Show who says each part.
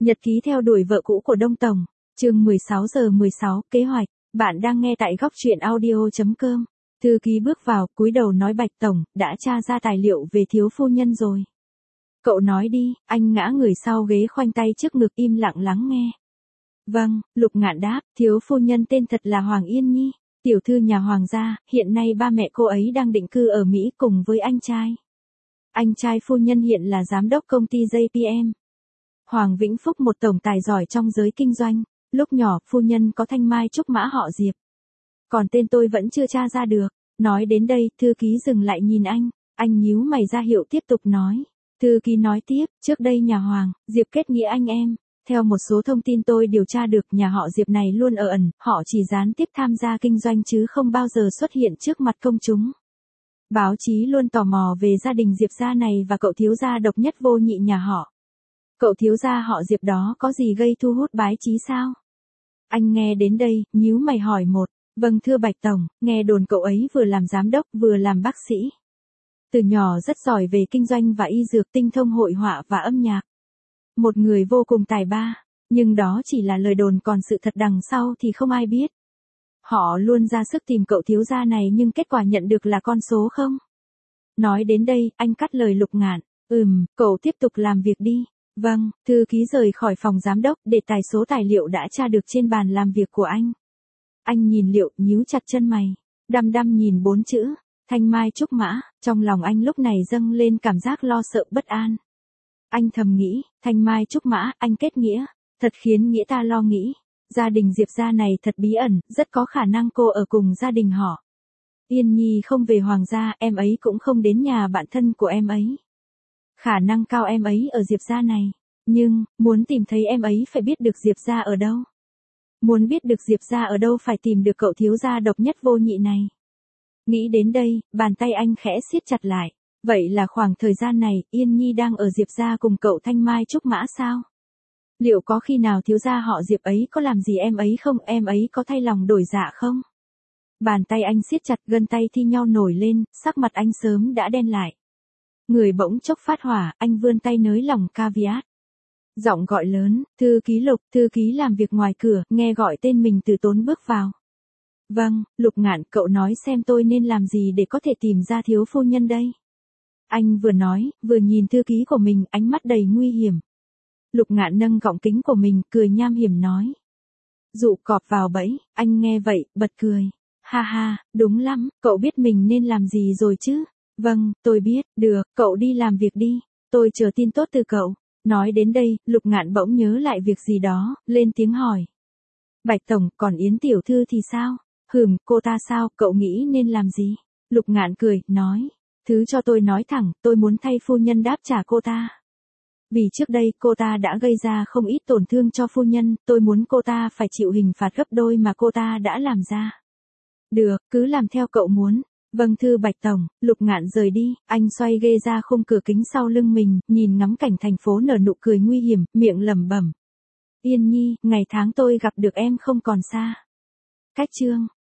Speaker 1: Nhật ký theo đuổi vợ cũ của Đông Tổng, chương 16:16, kế hoạch, bạn đang nghe tại góc truyện audio.com. Thư ký bước vào, cúi đầu nói Bạch Tổng, đã tra ra tài liệu về thiếu phu nhân rồi. Cậu nói đi, anh ngã người sau ghế khoanh tay trước ngực im lặng lắng nghe. Vâng, Lục Ngạn đáp, thiếu phu nhân tên thật là Hoàng Yên Nhi, tiểu thư nhà Hoàng gia, hiện nay ba mẹ cô ấy đang định cư ở Mỹ cùng với anh trai. Anh trai phu nhân hiện là giám đốc công ty JPM. Hoàng Vĩnh Phúc một tổng tài giỏi trong giới kinh doanh, lúc nhỏ phu nhân có thanh mai trúc mã họ Diệp. Còn tên tôi vẫn chưa tra ra được. Nói đến đây, thư ký dừng lại nhìn anh nhíu mày ra hiệu tiếp tục nói. Thư ký nói tiếp, trước đây nhà Hoàng, Diệp kết nghĩa anh em. Theo một số thông tin tôi điều tra được, nhà họ Diệp này luôn ở ẩn, họ chỉ gián tiếp tham gia kinh doanh chứ không bao giờ xuất hiện trước mặt công chúng. Báo chí luôn tò mò về gia đình Diệp gia này và cậu thiếu gia độc nhất vô nhị nhà họ. Cậu thiếu gia họ Diệp đó có gì gây thu hút báo chí sao? Anh nghe đến đây, nhíu mày hỏi một. Vâng thưa Bạch Tổng, nghe đồn cậu ấy vừa làm giám đốc vừa làm bác sĩ. Từ nhỏ rất giỏi về kinh doanh và y dược, tinh thông hội họa và âm nhạc. Một người vô cùng tài ba, nhưng đó chỉ là lời đồn, còn sự thật đằng sau thì không ai biết. Họ luôn ra sức tìm cậu thiếu gia này nhưng kết quả nhận được là con số không. Nói đến đây, anh cắt lời Lục Ngạn. Cậu tiếp tục làm việc đi. Vâng, thư ký rời khỏi phòng giám đốc, để tài số tài liệu đã tra được trên bàn làm việc của anh. Anh nhìn liệu, nhíu chặt chân mày, đăm đăm nhìn 4 chữ, thanh mai trúc mã, trong lòng anh lúc này dâng lên cảm giác lo sợ bất an. Anh thầm nghĩ, thanh mai trúc mã, anh kết nghĩa, thật khiến nghĩa ta lo nghĩ. Gia đình Diệp gia này thật bí ẩn, rất có khả năng cô ở cùng gia đình họ. Yên Nhi không về Hoàng gia, em ấy cũng không đến nhà bạn thân của em ấy. Khả năng cao em ấy ở Diệp gia này, nhưng, muốn tìm thấy em ấy phải biết được Diệp gia ở đâu. Muốn biết được Diệp gia ở đâu phải tìm được cậu thiếu gia độc nhất vô nhị này. Nghĩ đến đây, bàn tay anh khẽ siết chặt lại. Vậy là khoảng thời gian này, Yên Nhi đang ở Diệp gia cùng cậu thanh mai trúc mã sao? Liệu có khi nào thiếu gia họ Diệp ấy có làm gì em ấy không? Em ấy có thay lòng đổi dạ không? Bàn tay anh siết chặt, gân tay thi nhau nổi lên, sắc mặt anh sớm đã đen lại. Người bỗng chốc phát hỏa, anh vươn tay nới lỏng caveat. Giọng gọi lớn, thư ký Lục, thư ký làm việc ngoài cửa, nghe gọi tên mình Từ Tốn bước vào. Vâng, Lục Ngạn, cậu nói xem tôi nên làm gì để có thể tìm ra thiếu phu nhân đây. Anh vừa nói, vừa nhìn thư ký của mình, ánh mắt đầy nguy hiểm. Lục Ngạn nâng gọng kính của mình, cười nham hiểm nói. Dụ cọp vào bẫy, anh nghe vậy, bật cười. Ha ha, đúng lắm, cậu biết mình nên làm gì rồi chứ. Vâng, tôi biết, được, cậu đi làm việc đi, tôi chờ tin tốt từ cậu. Nói đến đây, Lục Ngạn bỗng nhớ lại việc gì đó, lên tiếng hỏi. Bạch Tổng, còn Yến tiểu thư thì sao? Cô ta sao, cậu nghĩ nên làm gì? Lục Ngạn cười, nói. Thứ cho tôi nói thẳng, tôi muốn thay phu nhân đáp trả cô ta. Vì trước đây, cô ta đã gây ra không ít tổn thương cho phu nhân, tôi muốn cô ta phải chịu hình phạt gấp đôi mà cô ta đã làm ra. Được, cứ làm theo cậu muốn. Vâng thưa Bạch Tổng. Lục Ngạn rời đi, anh xoay ghê ra khung cửa kính sau lưng mình, nhìn ngắm cảnh thành phố nở nụ cười nguy hiểm, miệng lẩm bẩm. Yên Nhi, ngày tháng tôi gặp được em không còn xa. Cách chương